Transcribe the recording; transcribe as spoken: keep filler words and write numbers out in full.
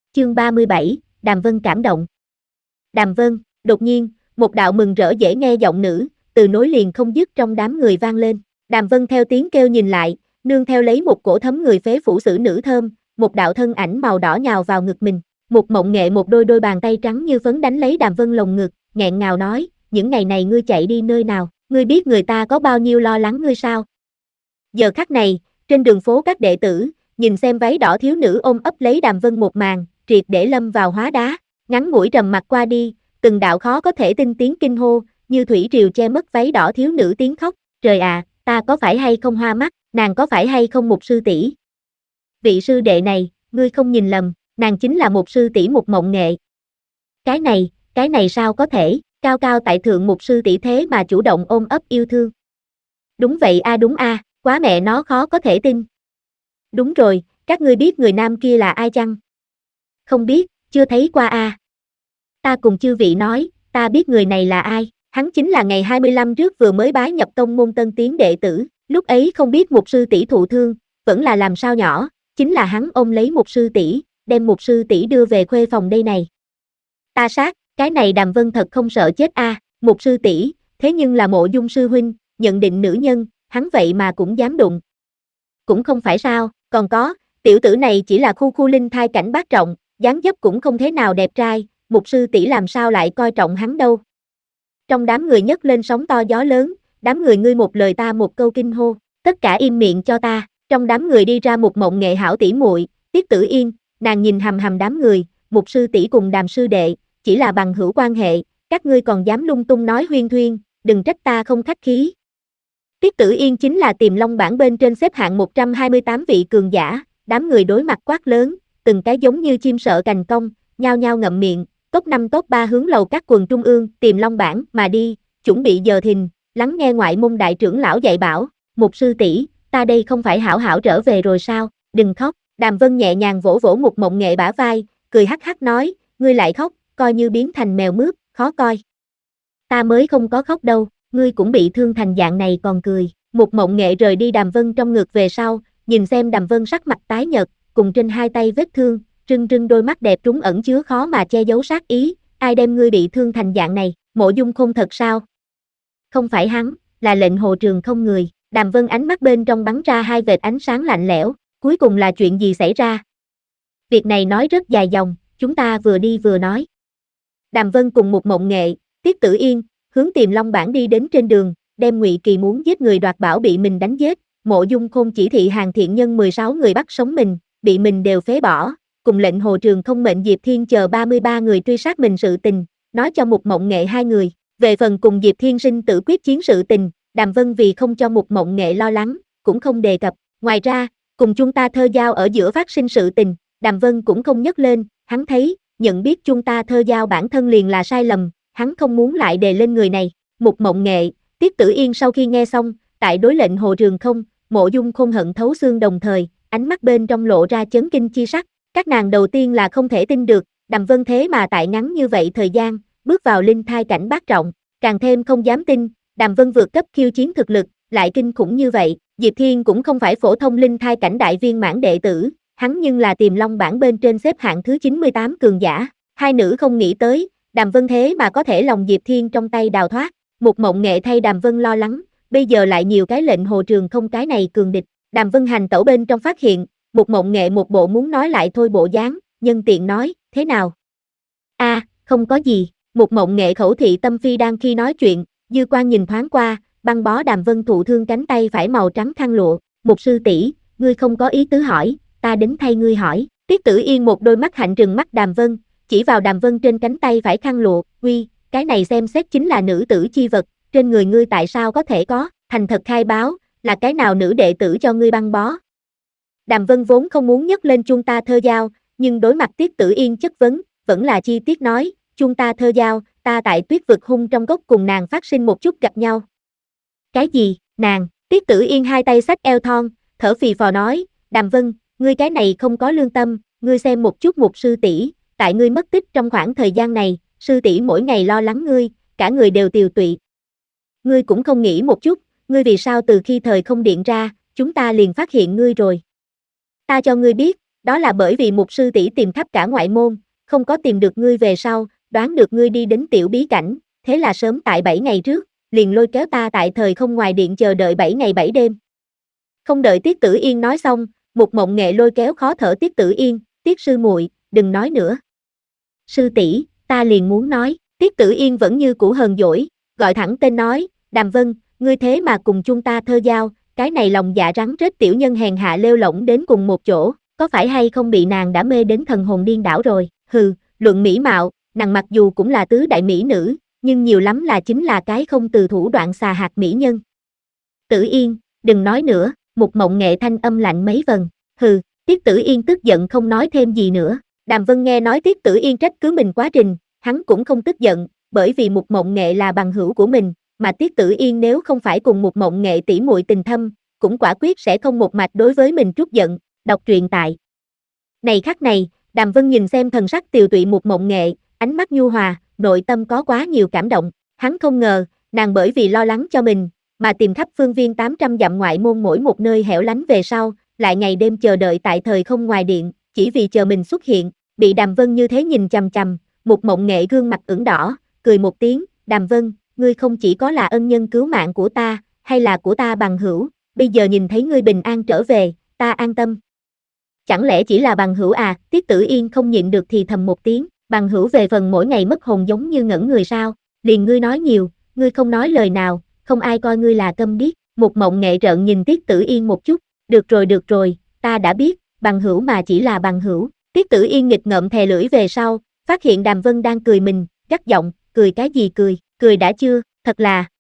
Chương ba mươi bảy, Đàm Vân cảm động. Đàm Vân, đột nhiên, một đạo mừng rỡ dễ nghe giọng nữ, từ nối liền không dứt trong đám người vang lên. Đàm Vân theo tiếng kêu nhìn lại, nương theo lấy một cổ thấm người phế phủ xử nữ thơm, một đạo thân ảnh màu đỏ nhào vào ngực mình. Một Mộng Nghệ một đôi đôi bàn tay trắng như phấn đánh lấy Đàm Vân lồng ngực, nghẹn ngào nói, những ngày này ngươi chạy đi nơi nào, ngươi biết người ta có bao nhiêu lo lắng ngươi sao? Giờ khắc này, trên đường phố các đệ tử, nhìn xem váy đỏ thiếu nữ ôm ấp lấy Đàm Vân một màn, triệt để lâm vào hóa đá, ngắn ngủi trầm mặc qua đi, từng đạo khó có thể tin tiếng kinh hô, như thủy triều che mất váy đỏ thiếu nữ tiếng khóc, trời à, ta có phải hay không hoa mắt, nàng có phải hay không một sư tỷ? Vị sư đệ này, ngươi không nhìn lầm, nàng chính là một sư tỷ Một Mộng Nghệ. Cái này, cái này sao có thể, cao cao tại thượng một sư tỷ thế mà chủ động ôm ấp yêu thương. Đúng vậy a đúng a, quá mẹ nó khó có thể tin. Đúng rồi, các ngươi biết người nam kia là ai chăng? Không biết, chưa thấy qua a. Ta cùng chư vị nói, ta biết người này là ai, hắn chính là ngày hai mươi lăm trước vừa mới bái nhập tông môn tân tiến đệ tử, lúc ấy không biết một sư tỷ thụ thương, vẫn là làm sao nhỏ, chính là hắn ôm lấy một sư tỷ, đem một sư tỷ đưa về khuê phòng đây này. Ta sát, cái này Đàm Vân thật không sợ chết a, một sư tỷ, thế nhưng là Mộ Dung sư huynh, nhận định nữ nhân, hắn vậy mà cũng dám đụng. Cũng không phải sao, còn có, tiểu tử này chỉ là khu khu linh thai cảnh bát trọng, dáng dấp cũng không thế nào đẹp trai, một sư tỷ làm sao lại coi trọng hắn đâu. Trong đám người nhấc lên sóng to gió lớn, đám người ngươi một lời ta một câu kinh hô, tất cả im miệng cho ta, trong đám người đi ra Một Mộng Nghệ hảo tỷ muội, Tiết Tử Yên, nàng nhìn hầm hầm đám người, một sư tỷ cùng Đàm sư đệ, chỉ là bằng hữu quan hệ, các ngươi còn dám lung tung nói huyên thuyên, đừng trách ta không khách khí. Tiết Tử Yên chính là Tiềm Long bảng bên trên xếp hạng một trăm hai mươi tám vị cường giả, đám người đối mặt quát lớn, từng cái giống như chim sợ cành cong, nhao nhao ngậm miệng, top năm top ba hướng lầu các quần trung ương, Tiềm Long bảng mà đi, chuẩn bị giờ thìn, lắng nghe ngoại môn đại trưởng lão dạy bảo, một sư tỷ, ta đây không phải hảo hảo trở về rồi sao, đừng khóc, Đàm Vân nhẹ nhàng vỗ vỗ Một Mộng Nghệ bả vai, cười hắc hắc nói, ngươi lại khóc, coi như biến thành mèo mướp, khó coi. Ta mới không có khóc đâu, ngươi cũng bị thương thành dạng này còn cười. Một Mộng Nghệ rời đi Đàm Vân trong ngực về sau, nhìn xem Đàm Vân sắc mặt tái nhợt, cùng trên hai tay vết thương, trưng trưng đôi mắt đẹp trúng ẩn chứa khó mà che giấu sát ý, ai đem ngươi bị thương thành dạng này, Mộ Dung Khôn thật sao? Không phải hắn, là lệnh hồ trường không người. Đàm Vân ánh mắt bên trong bắn ra hai vệt ánh sáng lạnh lẽo, cuối cùng là chuyện gì xảy ra? Việc này nói rất dài dòng, chúng ta vừa đi vừa nói. Đàm Vân cùng Một Mộng Nghệ, Tiết Tử Yên, hướng Tiềm Long bảng đi đến trên đường, đem Ngụy Kỳ muốn giết người đoạt bảo bị mình đánh giết, Mộ Dung Khôn chỉ thị hàng thiện nhân mười sáu người bắt sống mình, bị mình đều phế bỏ, cùng lệnh hồ trường không mệnh Diệp Thiên chờ ba mươi ba người truy sát mình sự tình, nói cho Một Mộng Nghệ hai người, về phần cùng Diệp Thiên sinh tử quyết chiến sự tình, Đàm Vân vì không cho Một Mộng Nghệ lo lắng, cũng không đề cập, ngoài ra, cùng chúng ta thơ giao ở giữa phát sinh sự tình, Đàm Vân cũng không nhắc lên, hắn thấy, nhận biết chúng ta thơ giao bản thân liền là sai lầm, hắn không muốn lại đề lên người này. Một Mộng Nghệ, Tiết Tử Yên sau khi nghe xong, tại đối lệnh hồ trường không, Mộ Dung Khôn hận thấu xương đồng thời, ánh mắt bên trong lộ ra chấn kinh chi sắc, các nàng đầu tiên là không thể tin được, Đàm Vân thế mà tại ngắn như vậy thời gian, bước vào linh thai cảnh bát trọng, càng thêm không dám tin, Đàm Vân vượt cấp khiêu chiến thực lực, lại kinh khủng như vậy, Diệp Thiên cũng không phải phổ thông linh thai cảnh đại viên mãn đệ tử, hắn nhưng là Tiềm Long bảng bên trên xếp hạng thứ chín mươi tám cường giả, hai nữ không nghĩ tới, Đàm Vân thế mà có thể lòng Diệp Thiên trong tay đào thoát, Một Mộng Nghệ thay Đàm Vân lo lắng, bây giờ lại nhiều cái lệnh hồ trường không cái này cường địch, Đàm Vân hành tẩu bên trong phát hiện, Một Mộng Nghệ một bộ muốn nói lại thôi bộ dáng, nhân tiện nói, thế nào? A, à, không có gì, Một Mộng Nghệ khẩu thị tâm phi đang khi nói chuyện, dư quan nhìn thoáng qua, băng bó Đàm Vân thụ thương cánh tay phải màu trắng khăn lụa, một sư tỷ, ngươi không có ý tứ hỏi, ta đến thay ngươi hỏi, Tiết Tử Yên một đôi mắt hạnh trừng mắt Đàm Vân, chỉ vào Đàm Vân trên cánh tay phải khăn lụa, uy, cái này xem xét chính là nữ tử chi vật, trên người ngươi tại sao có thể có, thành thật khai báo, là cái nào nữ đệ tử cho ngươi băng bó. Đàm Vân vốn không muốn nhắc lên chung ta thơ giao, nhưng đối mặt Tiết Tử Yên chất vấn, vẫn là chi tiết nói, chung ta thơ giao, ta tại Tuyết vực hung trong gốc cùng nàng phát sinh một chút gặp nhau. Cái gì, nàng, Tiết Tử Yên hai tay xách eo thon, thở phì phò nói, Đàm Vân, ngươi cái này không có lương tâm, ngươi xem một chút một sư tỷ, tại ngươi mất tích trong khoảng thời gian này, sư tỷ mỗi ngày lo lắng ngươi, cả người đều tiều tụy. Ngươi cũng không nghĩ một chút, ngươi vì sao từ khi thời không điện ra, chúng ta liền phát hiện ngươi rồi. Ta cho ngươi biết, Đó là bởi vì mục sư tỷ tìm khắp cả ngoại môn, không có tìm được ngươi về sau, đoán được ngươi đi đến tiểu bí cảnh, thế là sớm tại bảy ngày trước, liền lôi kéo ta tại thời không ngoài điện chờ đợi bảy ngày bảy đêm. Không đợi Tiết Tử Yên nói xong, Mục Mộng Nghệ lôi kéo khó thở Tiết Tử Yên, Tiết sư muội, đừng nói nữa. Sư tỷ, ta liền muốn nói, Tiết Tử Yên vẫn như cũ hờn dỗi, gọi thẳng tên nói, Đàm Vân, ngươi thế mà cùng chung ta thơ giao, cái này lòng dạ rắn rết tiểu nhân hèn hạ lêu lỏng đến cùng một chỗ, có phải hay không bị nàng đã mê đến thần hồn điên đảo rồi, hừ, luận mỹ mạo, nàng mặc dù cũng là tứ đại mỹ nữ, nhưng nhiều lắm là chính là cái không từ thủ đoạn xà hạt mỹ nhân. Tử Yên, đừng nói nữa, Mục Mộng Nghệ thanh âm lạnh mấy phần, hừ, Tiết Tử Yên tức giận không nói thêm gì nữa. Đàm Vân nghe nói Tiết Tử Yên trách cứ mình quá trình, hắn cũng không tức giận, bởi vì Mục Mộng Nghệ là bằng hữu của mình, mà Tiết Tử Yên nếu không phải cùng Mục Mộng Nghệ tỷ muội tình thâm, cũng quả quyết sẽ không một mạch đối với mình trút giận. Đọc truyện tại này khắc này, Đàm Vân nhìn xem thần sắc tiều tụy Mục Mộng Nghệ, ánh mắt nhu hòa, nội tâm có quá nhiều cảm động, hắn không ngờ, nàng bởi vì lo lắng cho mình, mà tìm khắp phương viên tám trăm dặm ngoại môn mỗi một nơi hẻo lánh về sau, lại ngày đêm chờ đợi tại thời không ngoài điện, chỉ vì chờ mình xuất hiện, bị Đàm Vân như thế nhìn chằm chằm, Mục Mộng Nghệ gương mặt ửng đỏ, cười một tiếng, Đàm Vân, ngươi không chỉ có là ân nhân cứu mạng của ta, hay là của ta bằng hữu, bây giờ nhìn thấy ngươi bình an trở về, ta an tâm. Chẳng lẽ chỉ là bằng hữu à, Tiết Tử Yên không nhịn được thì thầm một tiếng, bằng hữu về phần mỗi ngày mất hồn giống như ngẩn người sao, liền ngươi nói nhiều, ngươi không nói lời nào, không ai coi ngươi là câm điếc. Mục Mộng Nghệ trợn nhìn Tiết Tử Yên một chút, được rồi được rồi, ta đã biết, bằng hữu mà chỉ là bằng hữu. Tiết Tử Yên nghịch ngợm thè lưỡi về sau, phát hiện Đàm Vân đang cười mình, gắt giọng, cười cái gì cười, cười đã chưa, thật là,